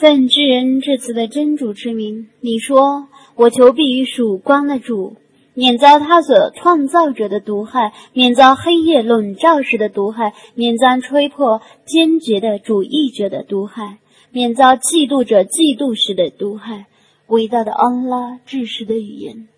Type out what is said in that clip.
奉至仁至慈的真主之名，你说，我求必于曙光的主，免遭他所创造者的毒害，免遭黑夜笼罩时的毒害，免遭吹破坚决的主义者的毒害，免遭嫉妒者嫉妒时的毒害。伟大的安拉至实的语言。